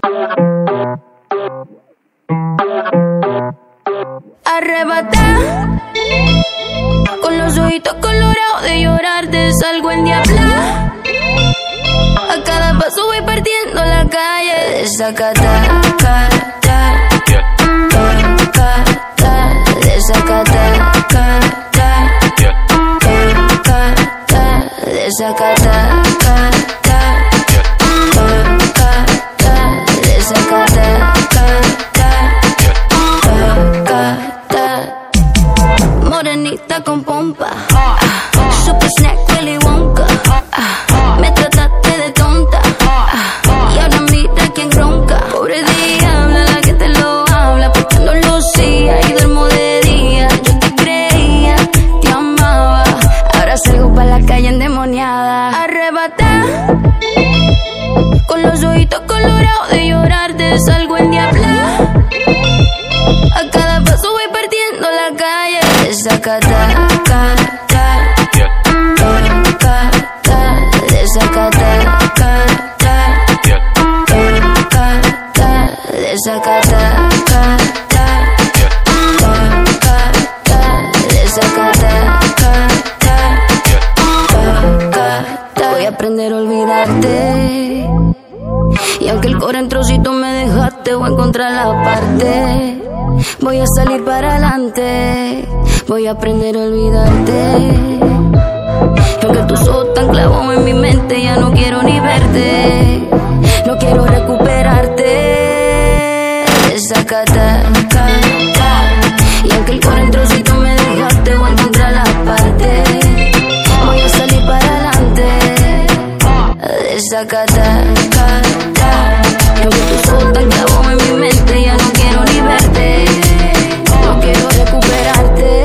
Arrebatada, con los ojitos colorados de llorar te salgo en diabla. A cada paso voy partiendo la calle, desacata, desacata, desacata, morenita con pompa, super snack Willy Wonka, me trataste de tonta, y ahora mira quién ronca. Pobre diabla, la que te lo habla, porque no lucía y duermo de día. Yo te creía, te amaba, ahora salgo pa' la calle endemoniada. Arrebatada, con los ojitos colorados de llorar te salgo en diabla. A cada paso voy partiendo la calle, desacata, voy a aprender a olvidarte. Y aunque el core en trocitos me dejaste, voy a encontrar la parte. Voy a salir para adelante, voy a aprender a olvidarte. Y aunque tus ojos tan clavos en mi mente, ya no quiero ni verte. No quiero recuperarte. Desacata, y aunque el core en trocitos me dejaste, voy a encontrar la parte. Voy a salir para adelante. Desacata, y aunque tus ojos tan clavos en mi mente, ya no quiero ni verte. No quiero recuperarte.